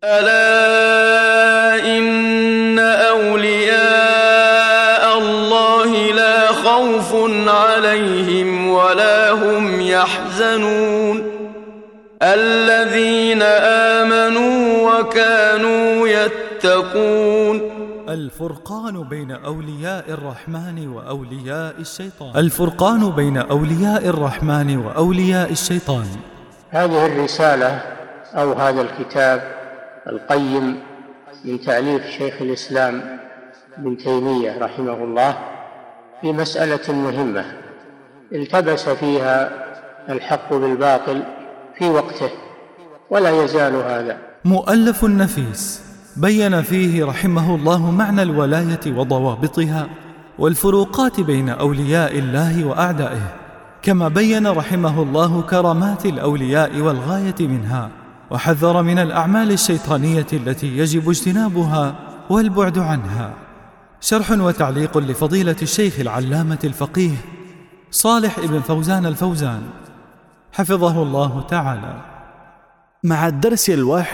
ألا إن أولياء الله لا خوف عليهم ولا هم يحزنون الذين آمنوا وكانوا يتقون. الفرقان بين أولياء الرحمن وأولياء الشيطان. الفرقان بين أولياء الرحمن وأولياء الشيطان. هذه الرسالة أو هذا الكتاب القيم من تأليف شيخ الإسلام ابن تيمية رحمه الله في مسألة مهمة التبس فيها الحق بالباطل في وقته ولا يزال هذا. مؤلف نفيس بين فيه رحمه الله معنى الولاية وضوابطها والفروقات بين أولياء الله وأعدائه، كما بين رحمه الله كرامات الأولياء والغاية منها، وحذر من الأعمال الشيطانية التي يجب اجتنابها والبعد عنها. شرح وتعليق لفضيلة الشيخ العلامة الفقيه صالح ابن فوزان الفوزان حفظه الله تعالى، مع الدرس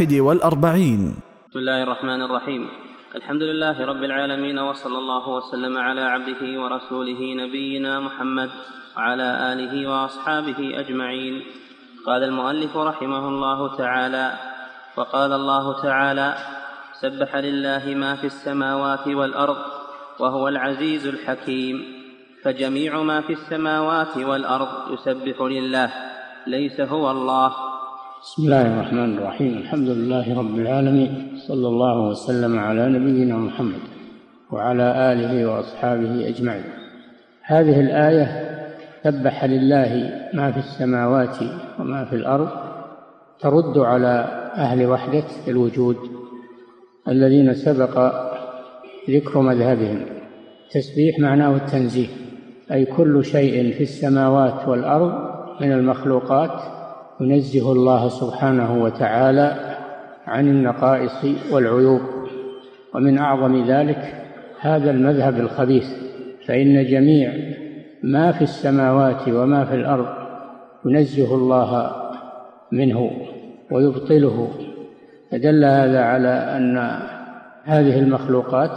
41. بسم الله الرحمن الرحيم. الحمد لله رب العالمين، وصلى الله وسلم على عبده ورسوله نبينا محمد وعلى آله وأصحابه أجمعين. قال المؤلف رحمه الله تعالى: وقال الله تعالى: سبح لله ما في السماوات والأرض وهو العزيز الحكيم. فجميع ما في السماوات والأرض يسبح لله، ليس هو الله. بسم الله الرحمن الرحيم. الحمد لله رب العالمين، صلى الله وسلم على نبينا محمد وعلى آله وأصحابه أجمعين. هذه الآية سبح لله ما في السماوات وما في الأرض ترد على أهل وحدة الوجود الذين سبق ذكر مذهبهم. تسبيح معناه التنزيه، أي كل شيء في السماوات والأرض من المخلوقات ينزه الله سبحانه وتعالى عن النقائص والعيوب. ومن أعظم ذلك هذا المذهب الخبيث، فإن جميع ما في السماوات وما في الأرض ينزه الله منه ويبطله. فدل هذا على أن هذه المخلوقات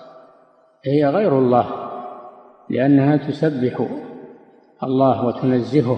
هي غير الله، لأنها تسبح الله وتنزهه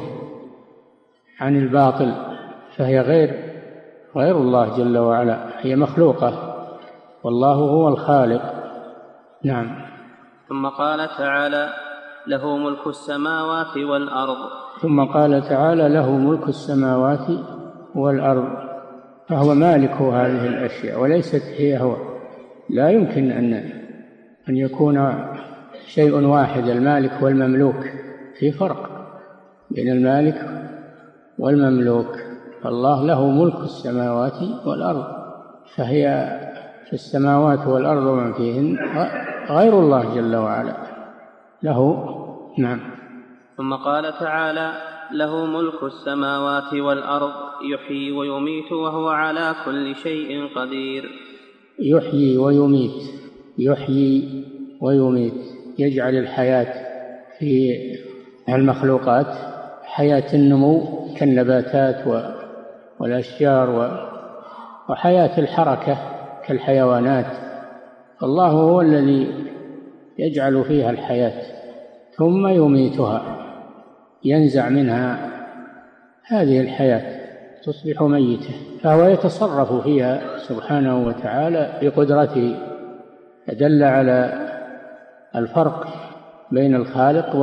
عن الباطل، فهي غير الله جل وعلا، هي مخلوقة والله هو الخالق. نعم. ثم قال تعالى: له ملك السماوات والأرض. ثم قال تعالى: له ملك السماوات والأرض، فهو مالك هذه الأشياء وليست هي هو. لا يمكن أن يكون شيء واحد، المالك والمملوك، في فرق بين المالك والمملوك. فالله له ملك السماوات والأرض، فهي في السماوات والأرض ومن فيهن غير الله جل وعلا له. نعم. ثم قال تعالى: له ملك السماوات والأرض يحيي ويميت وهو على كل شيء قدير. يحيي ويميت، يحيي ويميت، يجعل الحياة في المخلوقات، حياة النمو كالنباتات والأشجار، وحياة الحركة كالحيوانات. الله هو الذي يجعل فيها الحياة، ثم يميتها، ينزع منها هذه الحياة تصبح ميتة، فهو يتصرف فيها سبحانه وتعالى بقدرته. فدل على الفرق بين الخالق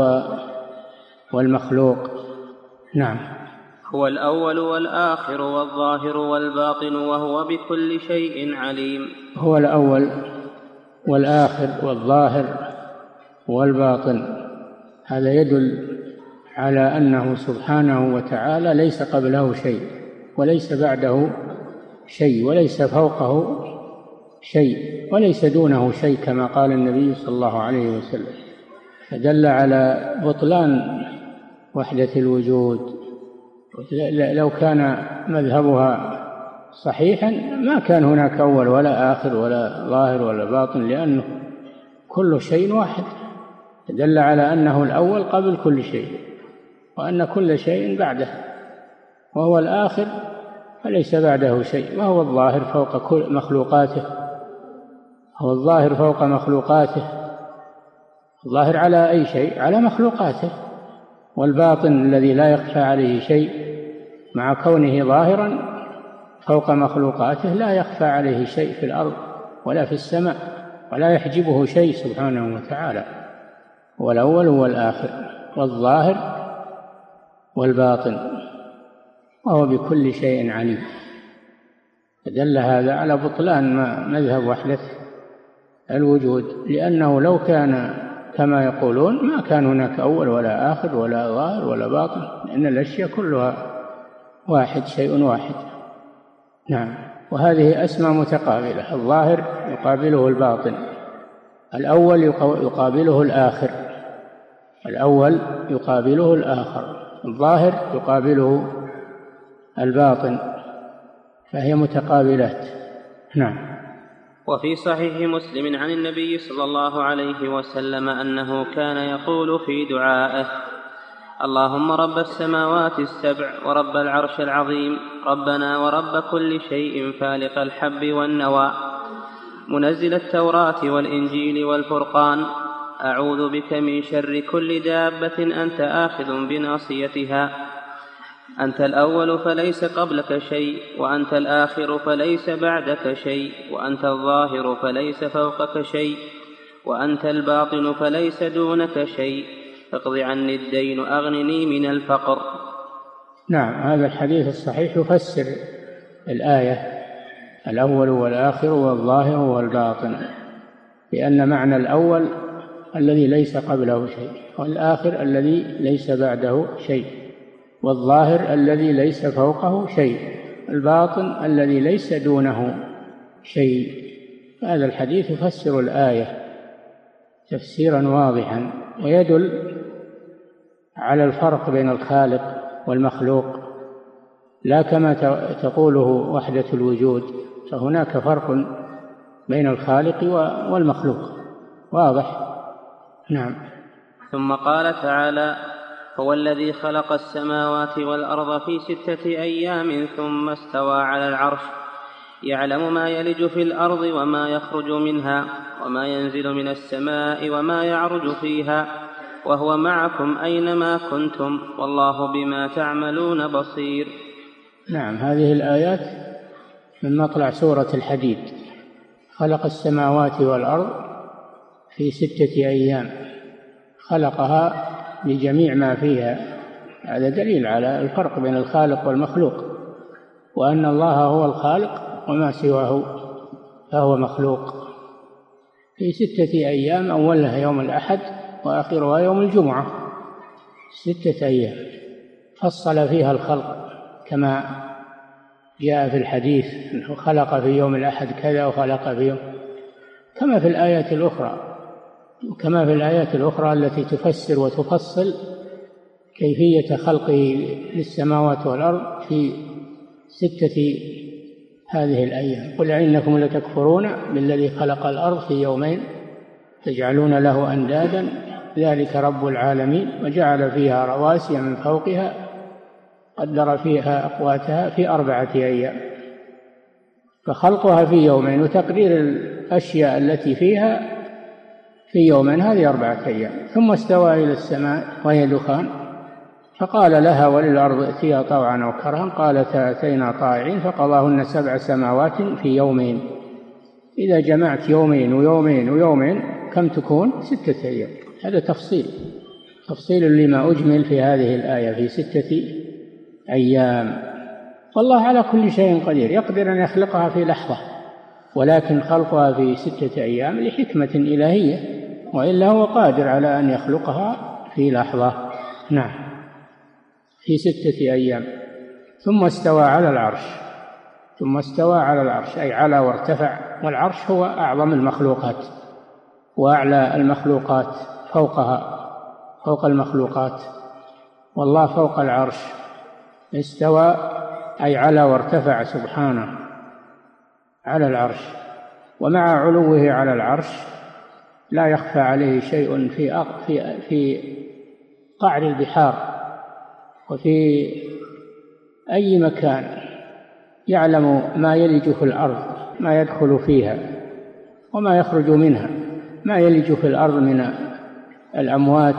والمخلوق. نعم. هو الأول والآخر والظاهر والباطن وهو بكل شيء عليم. هو الأول والآخر والظاهر والباطن، هذا يدل على أنه سبحانه وتعالى ليس قبله شيء وليس بعده شيء وليس فوقه شيء وليس دونه شيء، كما قال النبي صلى الله عليه وسلم. فدل على بطلان وحدة الوجود. لو كان مذهبها صحيحا ما كان هناك أول ولا آخر ولا ظاهر ولا باطن، لأنه كل شيء واحد. دل على أنه الأول قبل كل شيء، وأن كل شيء بعده، وهو الآخر فليس بعده شيء، وهو الظاهر فوق كل مخلوقاته، هو الظاهر فوق مخلوقاته، الظاهر على أي شيء؟ على مخلوقاته. والباطن الذي لا يخفى عليه شيء مع كونه ظاهرا فوق مخلوقاته لا يخفى عليه شيء في الأرض ولا في السماء، ولا يحجبه شيء سبحانه وتعالى. هو الأول والآخر والظاهر والباطن، وهو بكل شيء عليم. فدل هذا على بطلان مذهب وحدة الوجود، لأنه لو كان كما يقولون ما كان هناك أول ولا آخر ولا ظاهر ولا باطن، لأن الأشياء كلها واحد، شيء واحد. نعم. وهذه أسماء متقابلة، الظاهر يقابله الباطن، الأول يقابله الآخر، الأول يقابله الآخر، الظاهر يقابله الباطن، فهي متقابلات. نعم. وفي صحيح مسلم عن النبي صلى الله عليه وسلم أنه كان يقول في دعائه: اللهم رب السماوات السبع ورب العرش العظيم، ربنا ورب كل شيء فالق الحب والنوى، منزل التوراة والإنجيل والفرقان، أعوذ بك من شر كل دابة أنت آخذ بناصيتها، أنت الأول فليس قبلك شيء، وأنت الآخر فليس بعدك شيء، وأنت الظاهر فليس فوقك شيء، وأنت الباطن فليس دونك شيء، اقض عني الدين أغنني من الفقر. نعم. هذا الحديث الصحيح يفسر الآية: الأول والآخر والظاهر والباطن، لأن معنى الأول الذي ليس قبله شيء، والآخر الذي ليس بعده شيء، والظاهر الذي ليس فوقه شيء، الباطن الذي ليس دونه شيء. هذا الحديث يفسر الآية تفسيرا واضحا، ويدل على الفرق بين الخالق والمخلوق، لا كما تقوله وحدة الوجود، فهناك فرق بين الخالق والمخلوق واضح. نعم. ثم قال تعالى: هو الذي خلق السماوات والأرض في 6 أيام ثم استوى على العرش، يعلم ما يلج في الأرض وما يخرج منها، وما ينزل من السماء وما يعرج فيها، وهو معكم أينما كنتم، والله بما تعملون بصير. نعم. هذه الآيات من مطلع سورة الحديد. خلق السماوات والأرض في 6 أيام، خلقها بجميع ما فيها. هذا دليل على الفرق بين الخالق والمخلوق، وأن الله هو الخالق وما سواه فهو مخلوق. في 6 أيام، أولها يوم الأحد وآخرها يوم الجمعة، 6 أيام فصل فيها الخلق كما جاء في الحديث أنه خلق في يوم الأحد كذا وخلق في يوم، كما في الآيات الأخرى، وكما في الآيات الأخرى التي تفسر وتفصل كيفية خلقه للسماوات والأرض في 6 هذه الأيام. قل إنكم لتكفرون بالذي خلق الأرض في يومين تجعلون له أندادا ذلك رب العالمين، وجعل فيها رواسي من فوقها قدر فيها أقواتها في 4 أيام. فخلقها في يومين وتقدير الأشياء التي فيها في يومين، هذه 4 أيام. ثم استوى إلى السماء وهي دخان، فقال لها وللأرض ائتيا طوعا أو كرها، قالتا أتينا طائعين، فقضاهن 7 سماوات في يومين. إذا جمعت يومين ويومين ويومين كم تكون؟ 6 أيام. هذا تفصيل لما أجمل في هذه الآية في 6 أيام. والله على كل شيء قدير، يقدر أن يخلقها في لحظة، ولكن خلقها في 6 أيام لحكمة إلهية، وإلا هو قادر على أن يخلقها في لحظة. نعم. في 6 أيام. ثم استوى على العرش، ثم استوى على العرش أي على وارتفع، والعرش هو أعظم المخلوقات وأعلى المخلوقات، فوق المخلوقات، والله فوق العرش. استوى أي على وارتفع سبحانه على العرش، ومع علوه على العرش لا يخفى عليه شيء في قعر البحار وفي أي مكان يعلم ما يلج في الأرض، ما يدخل فيها وما يخرج منها، ما يلج في الأرض من الأموات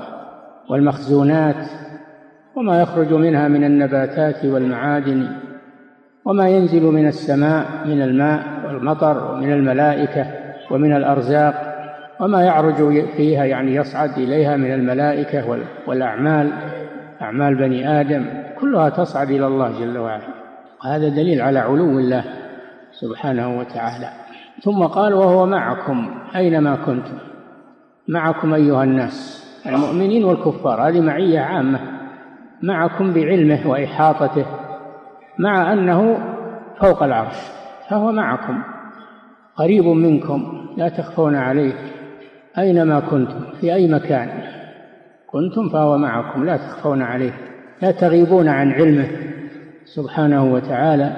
والمخزونات، وما يخرج منها من النباتات والمعادن، وما ينزل من السماء من الماء والمطر ومن الملائكة ومن الأرزاق، وما يعرج فيها يعني يصعد إليها من الملائكة والأعمال، أعمال بني آدم كلها تصعد إلى الله جل وعلا. هذا دليل على علو الله سبحانه وتعالى. ثم قال وهو معكم أينما كنتم، معكم أيها الناس المؤمنين والكفار، هذه معية عامة، معكم بعلمه وإحاطته، مع أنه فوق العرش فهو معكم قريب منكم لا تخفون عليه، أينما كنتم في أي مكان كنتم فهو معكم لا تخفون عليه، لا تغيبون عن علمه سبحانه وتعالى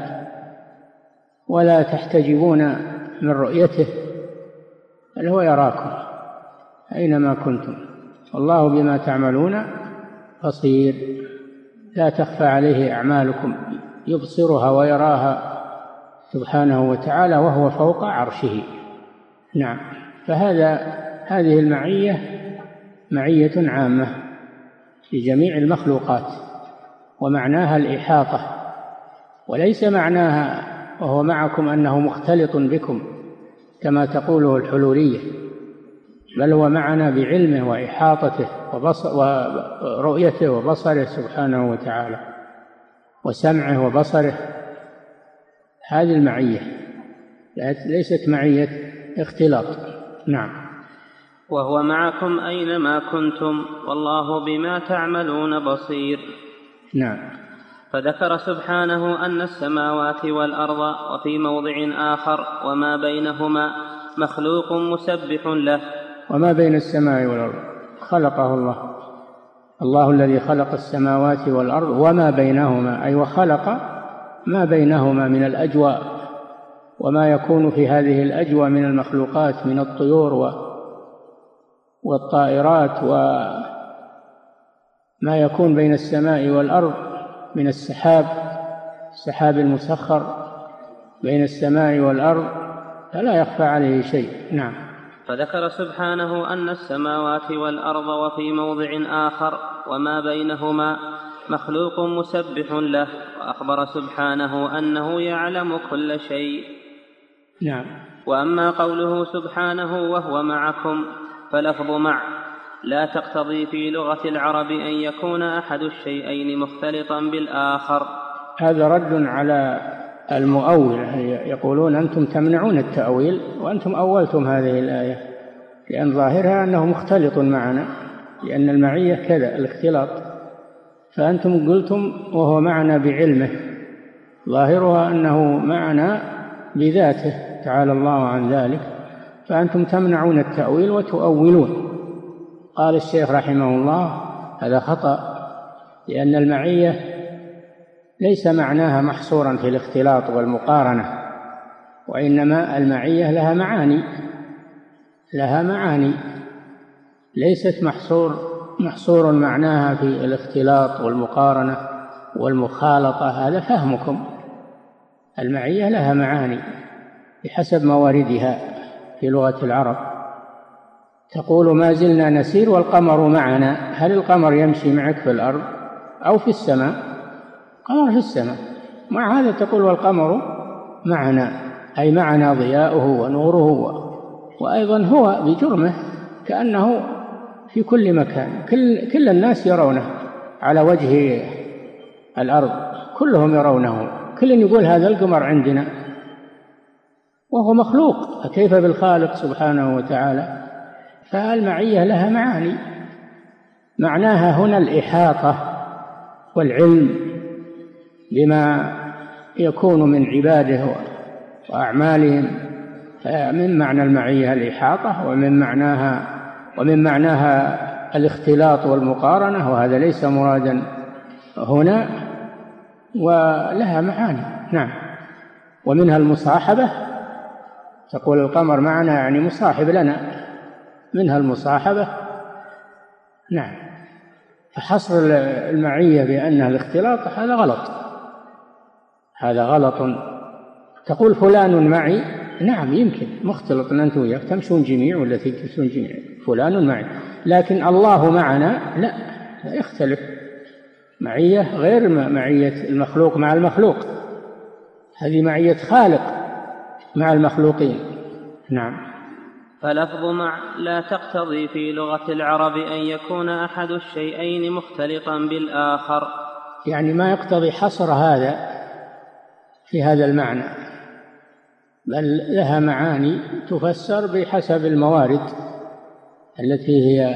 ولا تحتجبون من رؤيته، بل هو يراكم أينما كنتم، والله بما تعملون بصير، لا تخفى عليه أعمالكم، يبصرها ويراها سبحانه وتعالى وهو فوق عرشه. نعم، هذه المعية معية عامة لجميع المخلوقات، ومعناها الإحاطة، وليس معناها وهو معكم أنه مختلط بكم كما تقوله الحلولية، بل هو معنا بعلمه وإحاطته ورؤيته وبصره سبحانه وتعالى وسمعه وبصره. هذه المعية ليست معية اختلاط. نعم. وهو معكم أينما كنتم والله بما تعملون بصير. نعم. فذكر سبحانه أن السماوات والأرض وفي موضع آخر وما بينهما مخلوق مسبح له. وما بين السماء والأرض خلقه الله، الله الذي خلق السماوات والأرض وما بينهما، أي وخلق ما بينهما من الأجواء وما يكون في هذه الأجواء من المخلوقات من الطيور والطائرات وما يكون بين السماء والأرض من السحاب المسخر بين السماء والأرض فلا يخفى عليه شيء. نعم. فذكر سبحانه أن السماوات والأرض وفي موضع آخر وما بينهما مخلوق مسبح له، وأخبر سبحانه أنه يعلم كل شيء. نعم. وأما قوله سبحانه وهو معكم فلفظ مع لا تقتضي في لغة العرب أن يكون أحد الشيئين مختلطا بالآخر. هذا رد على المؤول، يقولون أنتم تمنعون التأويل وأنتم أولتم هذه الآية، لأن ظاهرها أنه مختلط معنا، لأن المعية كذا الاختلاط، فأنتم قلتم وهو معنا بعلمه، ظاهرها أنه معنا بذاته تعالى الله عن ذلك، فأنتم تمنعون التأويل وتؤولون. قال الشيخ رحمه الله هذا خطأ، لأن المعية ليس معناها محصورا في الاختلاط والمقارنة، وإنما المعية لها معاني ليست محصور معناها في الاختلاط والمقارنة والمخالطة، هذا فهمكم. المعية لها معاني بحسب مواردها في لغة العرب. تقول ما زلنا نسير والقمر معنا، هل القمر يمشي معك في الأرض أو في السماء؟ قمر في السماء، مع هذا تقول والقمر معنا، أي معنا ضياؤه ونوره، وأيضا هو بجرمه كأنه في كل مكان، كل الناس يرونه على وجه الأرض، كلهم يرونه، كل يقول هذا القمر عندنا، وهو مخلوق، فكيف بالخالق سبحانه وتعالى؟ فالمعية لها معاني، معناها هنا الإحاطة والعلم بما يكون من عباده وأعمالهم، فمن معنى المعية الإحاطة، ومن معناها الاختلاط والمقارنة، وهذا ليس مرادا هنا، ولها معاني. نعم. ومنها المصاحبة، تقول القمر معنا يعني مصاحب لنا، منها المصاحبة. نعم. فحصر المعية بأنها الاختلاط هذا غلط، هذا غلط. تقول فلان معي، نعم يمكن مختلط أنت وياك تمشون جميع ولا تمشون جميع، فلان معي، لكن الله معنا لا يختلف. معية غير معية المخلوق مع المخلوق، هذه معية خالق مع المخلوقين. نعم. فلفظ مع لا تقتضي في لغة العرب أن يكون أحد الشيئين مختلطا بالآخر، يعني ما يقتضي حصر هذا في هذا المعنى، بل لها معاني تفسر بحسب الموارد التي هي.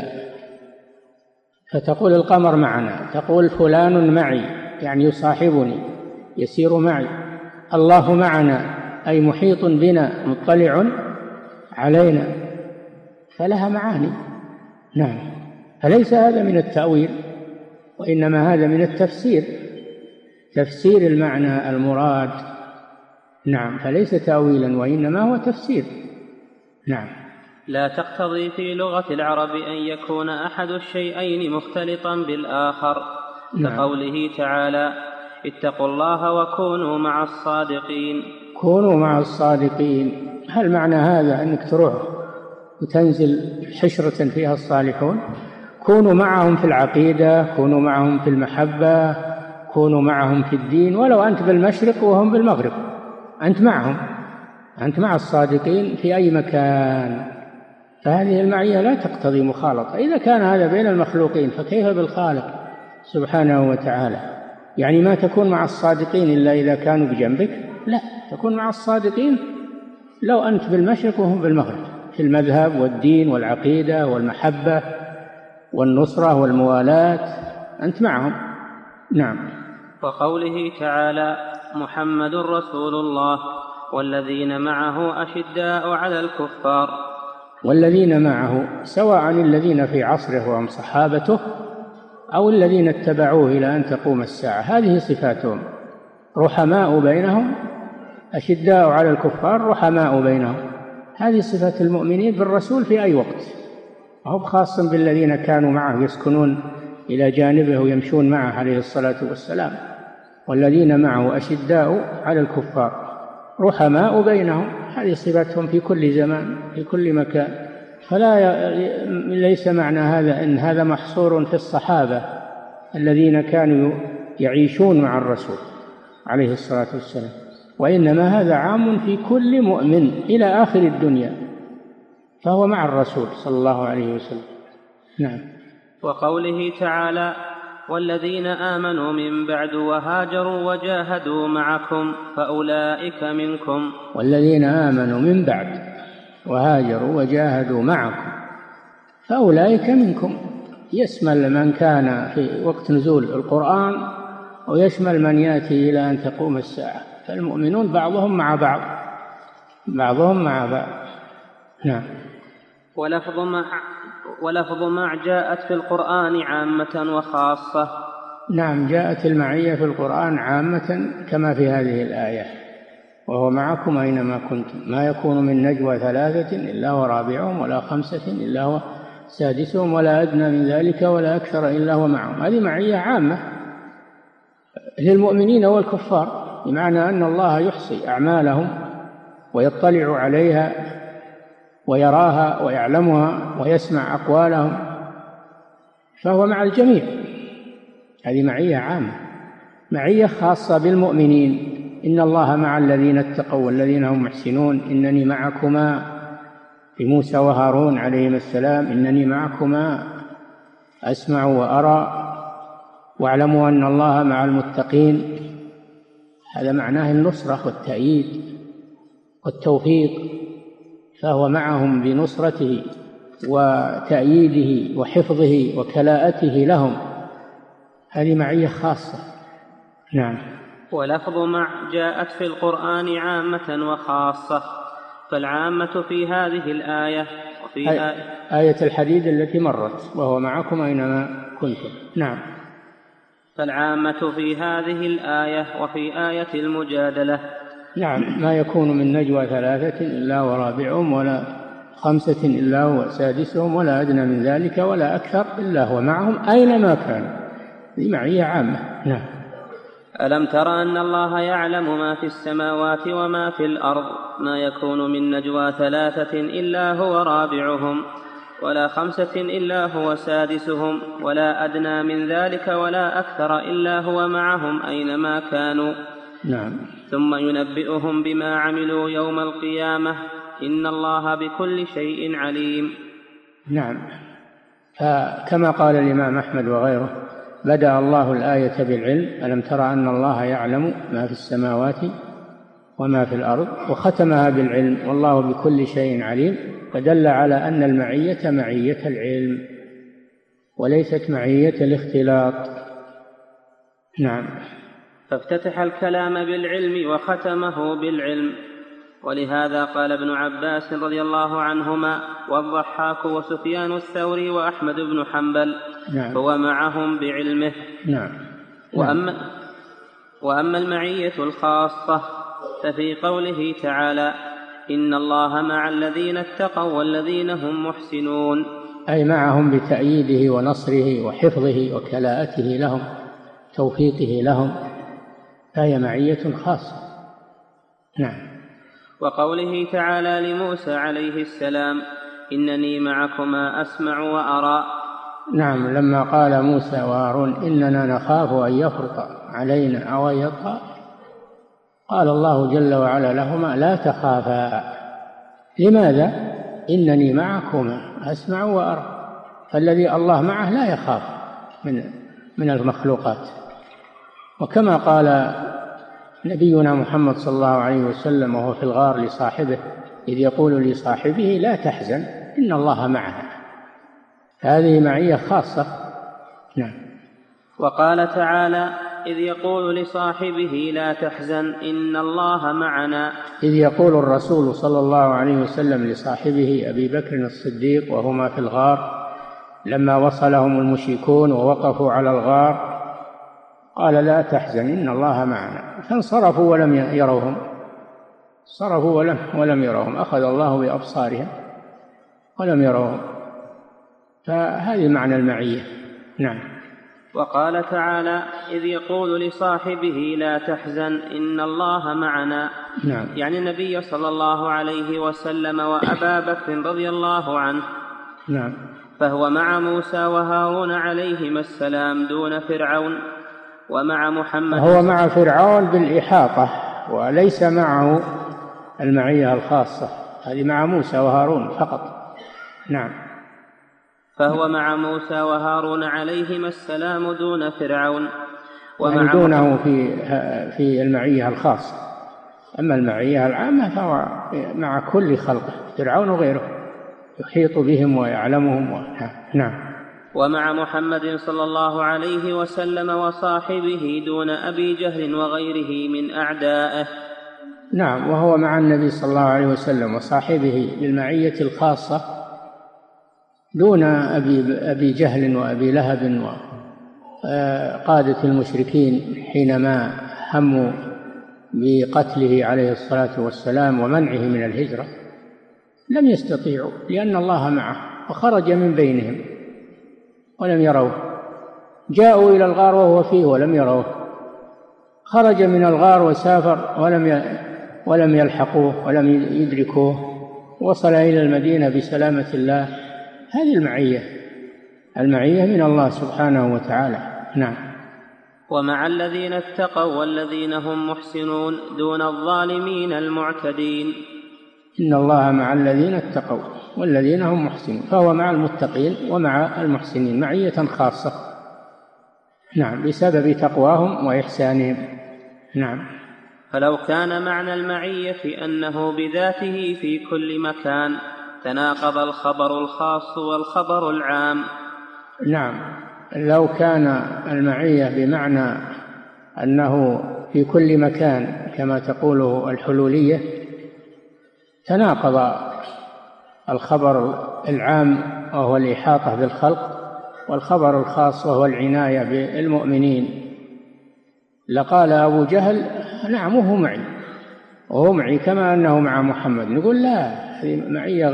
فتقول القمر معنا، تقول فلان معي يعني يصاحبني يسير معي. الله معنا أي محيط بنا مطلع علينا، فلها معاني. نعم. فليس هذا من التأويل، وإنما هذا من التفسير، تفسير المعنى المراد. نعم. فليس تأويلا وإنما هو تفسير. نعم. لا تقتضي في لغة العرب أن يكون أحد الشيئين مختلطا بالآخر. نعم. كقوله تعالى اتقوا الله وكونوا مع الصادقين. كونوا مع الصادقين، هل معنى هذا أنك تروح وتنزل حشرة فيها الصالحون؟ كونوا معهم في العقيدة، كونوا معهم في المحبة، كونوا معهم في الدين، ولو أنت بالمشرق وهم بالمغرب أنت معهم، أنت مع الصادقين في أي مكان. فهذه المعية لا تقتضي مخالطة. إذا كان هذا بين المخلوقين فكيف بالخالق سبحانه وتعالى؟ يعني ما تكون مع الصادقين إلا إذا كانوا بجنبك؟ لا، تكون مع الصادقين لو أنت بالمشرق وهم بالمغرب، في المذهب والدين والعقيدة والمحبة والنصرة والموالاة أنت معهم. نعم. وقوله تعالى محمد رسول الله والذين معه أشداء على الكفار. والذين معه سواء الذين في عصره وهم صحابته أو الذين اتبعوه إلى أن تقوم الساعة، هذه صفاتهم، رحماء بينهم، أشداء على الكفار رحماء بينهم. هذه صفة المؤمنين بالرسول في أي وقت، وهو خاص بالذين كانوا معه يسكنون إلى جانبه ويمشون معه عليه الصلاة والسلام. والذين معه أشداء على الكفار رحماء بينهم، هذه صفتهم في كل زمان في كل مكان. ليس معنى هذا أن هذا محصور في الصحابة الذين كانوا يعيشون مع الرسول عليه الصلاة والسلام، وإنما هذا عام في كل مؤمن إلى آخر الدنيا، فهو مع الرسول صلى الله عليه وسلم. نعم. وقوله تعالى والذين آمنوا من بعد وهاجروا وجاهدوا معكم فأولئك منكم. والذين آمنوا من بعد وهاجروا وجاهدوا معكم فأولئك منكم، يشمل من كان في وقت نزول القرآن ويشمل من يأتي إلى أن تقوم الساعة، فالمؤمنون بعضهم مع بعض، بعضهم مع بعض. نعم. ولفظ مع جاءت في القرآن عامة وخاصة. نعم، جاءت المعية في القرآن عامة كما في هذه الآية، وهو معكم أينما كنتم ما يكون من نجوى 3 إلا هو رابعهم ولا 5 إلا هو سادسهم ولا أدنى من ذلك ولا أكثر إلا هو معهم. هذه معية عامة للمؤمنين والكفار، بمعنى أن الله يحصي أعمالهم ويطلع عليها ويراها ويعلمها ويسمع أقوالهم، فهو مع الجميع. هذه معية عامة. معية خاصة بالمؤمنين، إن الله مع الذين اتقوا والذين هم محسنون، إنني معكما في موسى وهارون عليهما السلام، إنني معكما أسمع وأرى واعلموا أن الله مع المتقين. هذا معناه النصرة والتأييد والتوفيق، فهو معهم بنصرته وتأييده وحفظه وكلاءته لهم. هذه معية خاصة. نعم. ولفظ مع جاءت في القرآن عامة وخاصة، فالعامة في هذه الآية وفي آية الحديد التي مرت وهو معكم أينما كنتم. نعم. فالعامة في هذه الآية وفي آية المجادلة. نعم، ما يكون من نجوى 3 إلا ورابعهم ولا 5 إلا هو سادسهم ولا أدنى من ذلك ولا أكثر إلا هو معهم أينما كانوا. هذه معية عامة. نعم. ألم تر أن الله يعلم ما في السماوات وما في الأرض ما يكون من نجوى 3 إلا هو رابعهم ولا 5 إلا هو سادسهم ولا أدنى من ذلك ولا أكثر إلا هو معهم أينما كانوا نعم. ثم ينبئهم بما عملوا يوم القيامة إن الله بكل شيء عليم. نعم. فكما قال الإمام أحمد وغيره بدأ الله الآية بالعلم ألم ترى أن الله يعلم ما في السماوات وما في الأرض وختمها بالعلم والله بكل شيء عليم فدل على أن المعية معية العلم وليست معية الاختلاط. نعم. فافتتح الكلام بالعلم وختمه بالعلم ولهذا قال ابن عباس رضي الله عنهما والضحاك وسفيان الثوري وأحمد بن حنبل نعم. هو معهم بعلمه. نعم. وأما المعية الخاصة ففي قوله تعالى إن الله مع الذين اتقوا والذين هم محسنون أي معهم بتأييده ونصره وحفظه وكلاءته لهم توفيقه لهم فهي معية خاصة. نعم. وقوله تعالى لموسى عليه السلام إنني معكما أسمع وأرى. نعم. لما قال موسى وهارون إننا نخاف أن يفرط علينا أو أن يطغى قال الله جل وعلا لهما لا تخافا. لماذا؟ إنني معكما أسمع وأرى. فالذي الله معه لا يخاف من المخلوقات. وكما قال نبينا محمد صلى الله عليه وسلم وهو في الغار لصاحبه إذ يقول لصاحبه لا تحزن إن الله معنا. هذه معية خاصة. نعم. وقال تعالى إذ يقول لصاحبه لا تحزن إن الله معنا. إذ يقول الرسول صلى الله عليه وسلم لصاحبه أبي بكر الصديق وهما في الغار لما وصلهم المشركون ووقفوا على الغار قال لا تحزن إن الله معنا فانصرفوا ولم يروهم. صرفوا ولم يروهم أخذ الله بأبصارهم ولم يروهم. فهذه معنى المعية. نعم. وقال تعالى إذ يقول لصاحبه لا تحزن إن الله معنا. نعم. يعني النبي صلى الله عليه وسلم وأبا بكر رضي الله عنه. نعم. فهو مع موسى وهارون عليهما السلام دون فرعون ومع محمد. هو مع فرعون بالإحاطة وليس معه المعية الخاصة هذه مع موسى وهارون فقط. نعم. فهو مع موسى وهارون عليهما السلام دون فرعون يعني دونه في المعية الخاصة. أما المعية العامة فهو مع كل خلقه فرعون وغيره يحيط بهم ويعلمهم. نعم. ومع محمد صلى الله عليه وسلم وصاحبه دون أبي جهل وغيره من أعدائه. نعم. وهو مع النبي صلى الله عليه وسلم وصاحبه بالمعية الخاصة دون أبي جهل وأبي لهب وقادة المشركين حينما هموا بقتله عليه الصلاة والسلام ومنعه من الهجرة لم يستطيعوا لأن الله معه وخرج من بينهم ولم يروه. جاءوا إلى الغار وهو فيه ولم يروه. خرج من الغار وسافر ولم يلحقوه ولم يدركوه. وصل إلى المدينة بسلامة الله. هذه المعية من الله سبحانه وتعالى. نعم. ومع الذين اتقوا والذين هم محسنون دون الظالمين المعتدين. إن الله مع الذين اتقوا والذين هم محسنون فهو مع المتقين ومع المحسنين معية خاصة. نعم. بسبب تقواهم وإحسانهم. نعم. فلو كان معنى المعية أنه بذاته في كل مكان تناقض الخبر الخاص والخبر العام. نعم. لو كان المعية بمعنى أنه في كل مكان كما تقوله الحلولية تناقض الخبر العام وهو الإحاطة بالخلق والخبر الخاص وهو العناية بالمؤمنين. لقال أبو جهل نعم وهو معي كما أنه مع محمد. نقول لا هذه معية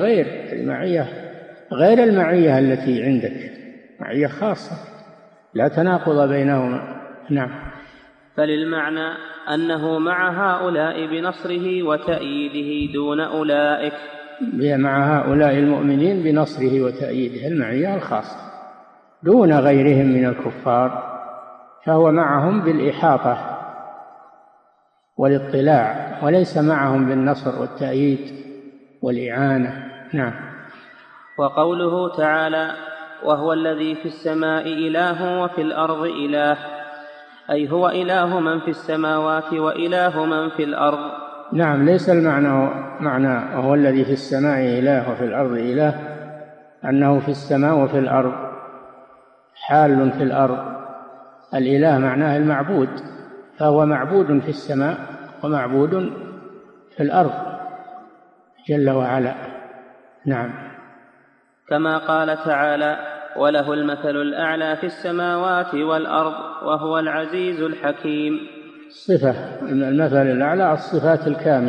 غير المعية التي عندك معية خاصة لا تناقض بينهما. نعم. فللمعنى أنه مع هؤلاء بنصره وتأييده دون أولئك، مع هؤلاء المؤمنين بنصره وتأييده، المعية الخاصة دون غيرهم من الكفار، فهو معهم بالإحاطة والاطلاع، وليس معهم بالنصر والتأييد والإعانة. نعم. وقوله تعالى: وهو الذي في السماء إله وفي الأرض إله، أي هو إله من في السماوات وإله من في الأرض. نعم، ليس معنى وهو الذي في السماء إله وفي الأرض إله أنه في السماء وفي الأرض، حال في الأرض. الإله معناه المعبود، فهو معبود في السماء ومعبود في الأرض جل وعلا. نعم. كما قال تعالى: وله المثل الأعلى في السماوات والأرض وهو العزيز الحكيم. الصفة، المثل الأعلى الصفات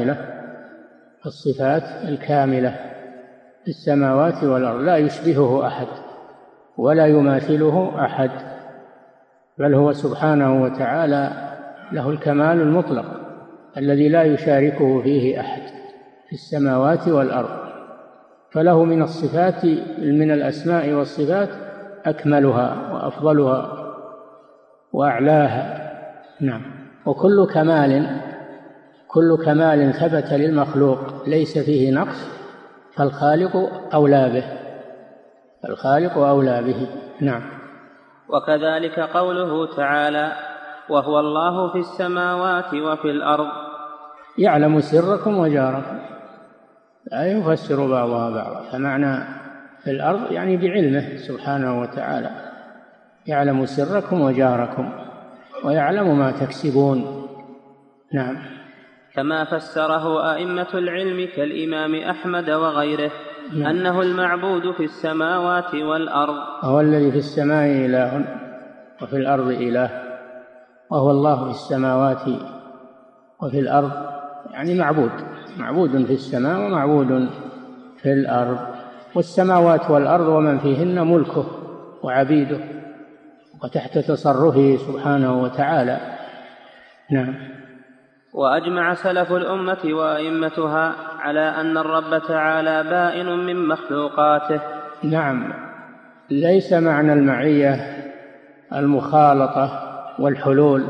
الكاملة في السماوات والأرض، لا يشبهه أحد ولا يماثله أحد، بل هو سبحانه وتعالى له الكمال المطلق الذي لا يشاركه فيه أحد في السماوات والأرض، فله من الصفات، من الأسماء والصفات أكملها وأفضلها وأعلاها. نعم. وكل كمال ثبت للمخلوق ليس فيه نقص فالخالق أولى به. نعم. وكذلك قوله تعالى: وهو الله في السماوات وفي الأرض، يعلم سركم وجاركم، لا يفسر بعضها بعضا، فمعنى في الأرض يعني بعلمه سبحانه وتعالى، يعلم سركم وجاركم ويعلم ما تكسبون. نعم. كما فسره أئمة العلم كالإمام أحمد وغيره أنه المعبود في السماوات والأرض، هو الذي في السماء إله وفي الأرض إله، وهو الله في السماوات وفي الأرض، يعني معبود في السماء ومعبود في الأرض، والسماوات والأرض ومن فيهن ملكه وعبيده وتحت تصرفه سبحانه وتعالى. نعم. وأجمع سلف الأمة وأئمتها على أن الرب تعالى بائن من مخلوقاته. نعم، ليس معنى المعية المخالطة والحلول،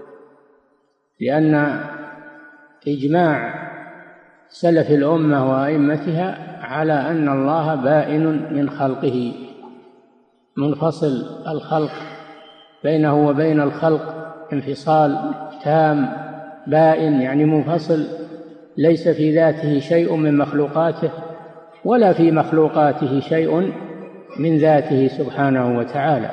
لأن إجماع سلف الأمة وأئمتها على أن الله بائن من خلقه، منفصل الخلق بينه وبين الخلق انفصال تام، بائن يعني منفصل، ليس في ذاته شيء من مخلوقاته ولا في مخلوقاته شيء من ذاته سبحانه وتعالى.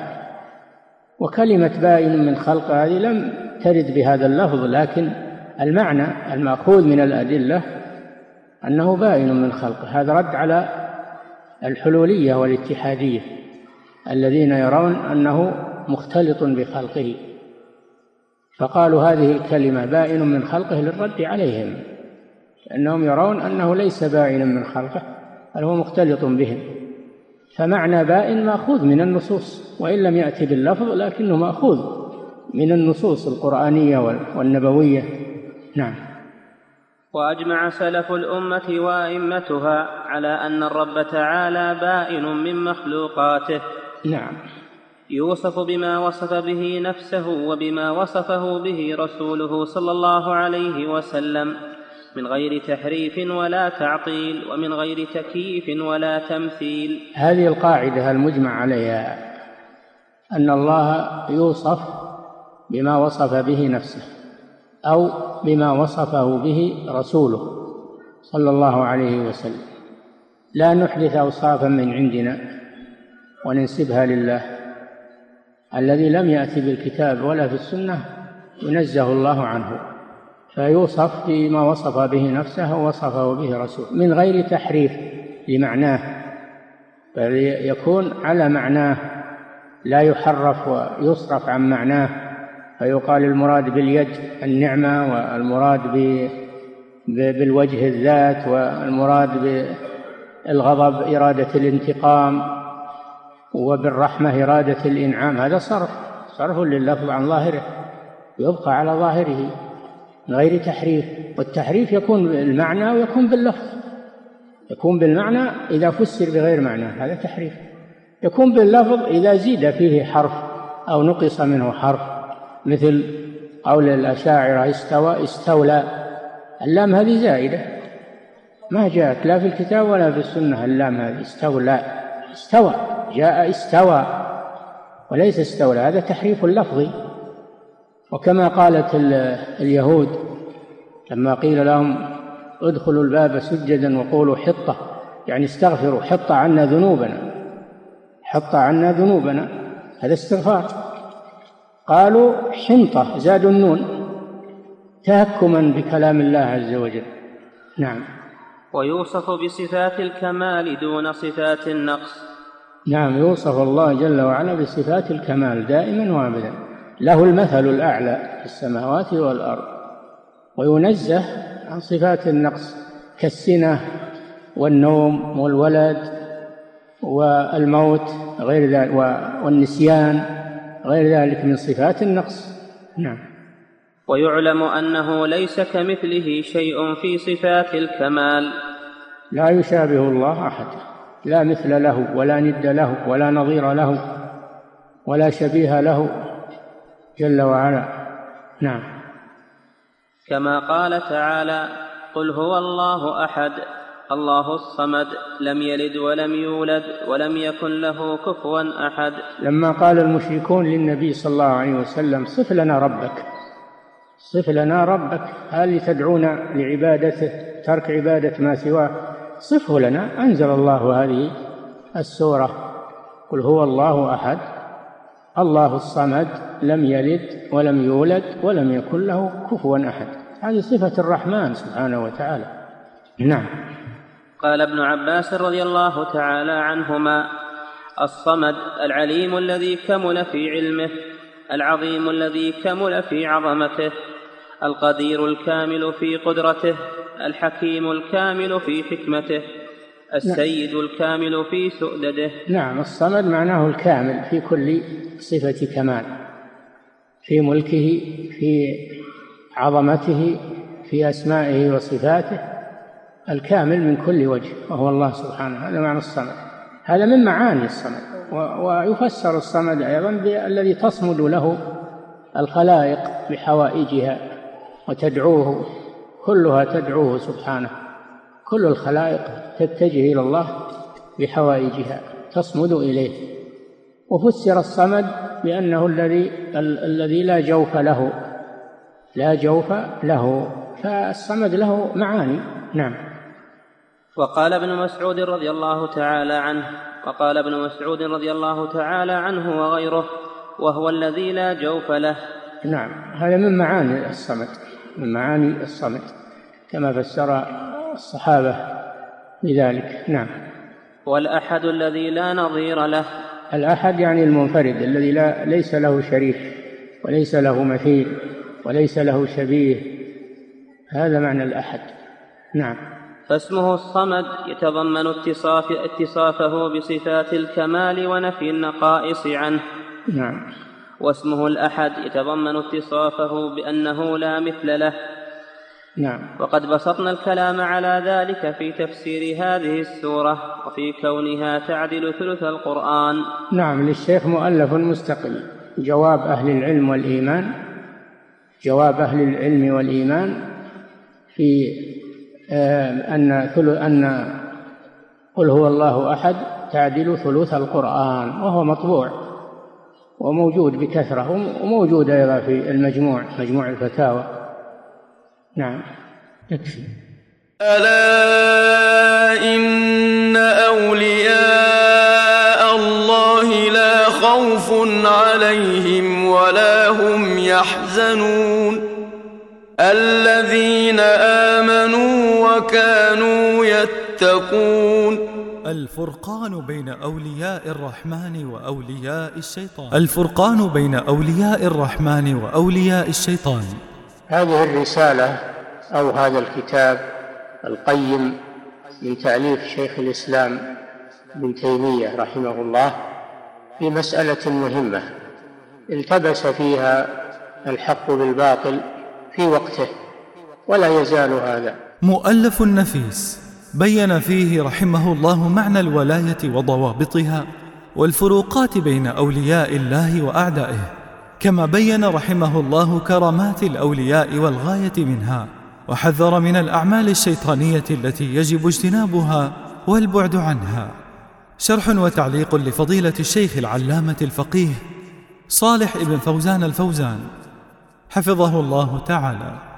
وكلمة بائن من خلق هذه لم ترد بهذا اللفظ، لكن المعنى المأخوذ من الأدلة أنه بائن من خلقه. هذا رد على الحلولية والاتحادية الذين يرون أنه مختلط بخلقه، فقالوا هذه الكلمة بائن من خلقه للرد عليهم، لأنهم يرون أنه ليس بائنا من خلقه بل هو مختلط بهم. فمعنى بائن مأخوذ من النصوص، وإن لم يأتي باللفظ لكنه مأخوذ من النصوص القرآنية والنبوية. نعم. وأجمع سلف الأمة وأئمتها على أن الرب تعالى بائن من مخلوقاته. نعم. يوصف بما وصف به نفسه وبما وصفه به رسوله صلى الله عليه وسلم من غير تحريف ولا تعطيل ومن غير تكييف ولا تمثيل. هذه القاعدة المجمع عليها، أن الله يوصف بما وصف به نفسه أو بما وصفه به رسوله صلى الله عليه وسلم، لا نحدث أوصافا من عندنا وننسبها لله. الذي لم يأتي بالكتاب ولا في السنة ينزه الله عنه، فيوصف بما وصف به نفسه ووصفه به رسوله من غير تحريف لمعناه، بل يكون على معناه لا يحرف ويصرف عن معناه، فيقال المراد باليد النعمة، والمراد بالوجه الذات، والمراد بالغضب إرادة الانتقام، وبالرحمة إرادة الإنعام. هذا صرف لللفظ عن ظاهره، يبقى على ظاهره من غير تحريف. والتحريف يكون بالمعنى ويكون باللفظ. يكون بالمعنى إذا فسر بغير معنى، هذا تحريف. يكون باللفظ إذا زيد فيه حرف أو نقص منه حرف، مثل قول الأشاعرة استوى استولى، اللام هذه زائدة ما جاءت لا في الكتاب ولا في السنة. اللام هذه استولى، استوى جاء استوى وليس استولى، هذا تحريف لفظي. وكما قالت اليهود لما قيل لهم ادخلوا الباب سجدا وقولوا حطة، يعني استغفروا، حط عنا ذنوبنا، حط عنا ذنوبنا، هذا استغفار. قالوا حنطة، زادوا النون تهكما بكلام الله عز وجل. نعم. ويوصف بصفات الكمال دون صفات النقص. نعم، يوصف الله جل وعلا بصفات الكمال دائما وابدا، له المثل الأعلى في السماوات والأرض، وينزه عن صفات النقص كالسنة والنوم والولد والموت غير ذلك والنسيان غير ذلك من صفات النقص. نعم. ويعلم أنه ليس كمثله شيء في صفات الكمال، لا يشابه الله أحد، لا مثل له ولا ند له ولا نظير له ولا شبيه له جل وعلا. نعم. كما قال تعالى قل هو الله أحد الله الصمد لم يلد ولم يولد ولم يكن له كفوا أحد. لما قال المشركون للنبي صلى الله عليه وسلم صف لنا ربك، صف لنا ربك، هل تدعونا لعبادته ترك عبادة ما سواه؟ صفه لنا. أنزل الله هذه السورة قل هو الله أحد الله الصمد لم يلد ولم يولد ولم يكن له كفوا أحد، هذه صفة الرحمن سبحانه وتعالى. نعم. قال ابن عباس رضي الله تعالى عنهما الصمد العليم الذي كمل في علمه، العظيم الذي كمل في عظمته، القدير الكامل في قدرته، الحكيم الكامل في حكمته، السيد الكامل في سؤدده. نعم، الصمد معناه الكامل في كل صفة كمال، في ملكه، في عظمته، في أسمائه وصفاته، الكامل من كل وجه، وهو الله سبحانه. هذا معنى الصمد، هذا من معاني الصمد. ويفسر الصمد أيضا بالذي تصمد له الخلائق بحوائجها وتدعوه، كلها تدعوه سبحانه، كل الخلائق تتجه إلى الله بحوائجها تصمد إليه. وفسر الصمد بأنه الذي لا جوف له، لا جوف له، فالصمد له معاني. نعم. وقال ابن مسعود رضي الله تعالى عنه وغيره وهو الذي لا جوف له. نعم، هذا من معاني الصمد، من معاني الصمد كما فسر الصحابة بذلك. نعم. والأحد الذي لا نظير له. الأحد يعني المنفرد الذي ليس له شريك وليس له مثيل وليس له شبيه، هذا معنى الأحد. نعم. فاسمه الصمد يتضمن اتصافه بصفات الكمال ونفي النقائص عنه. نعم. واسمه الأحد يتضمن اتصافه بأنه لا مثل له. نعم. وقد بسطنا الكلام على ذلك في تفسير هذه السورة وفي كونها تعدل ثلث القرآن. نعم، للشيخ مؤلف مستقل، جواب أهل العلم والإيمان، جواب أهل العلم والإيمان في أن قل هو الله أحد تعدل ثلث القرآن، وهو مطبوع وموجود بكثرة، وموجود أيضا في مجموع الفتاوى. نعم، يكفي. ألا إن أولياء الله لا خوف عليهم ولا هم يحزنون الذين آمنوا وكانوا يتقون. الفرقان بين أولياء الرحمن وأولياء الشيطان. الفرقان بين أولياء الرحمن وأولياء الشيطان. هذه الرسالة أو هذا الكتاب القيم من تأليف شيخ الإسلام ابن تيمية رحمه الله في مسألة مهمة التبس فيها الحق بالباطل في وقته، ولا يزال هذا. مؤلف نفيس بين فيه رحمه الله معنى الولاية وضوابطها والفروقات بين أولياء الله وأعدائه، كما بين رحمه الله كرامات الأولياء والغاية منها، وحذر من الأعمال الشيطانية التي يجب اجتنابها والبعد عنها. شرح وتعليق لفضيلة الشيخ العلامة الفقيه صالح ابن فوزان الفوزان حفظه الله تعالى.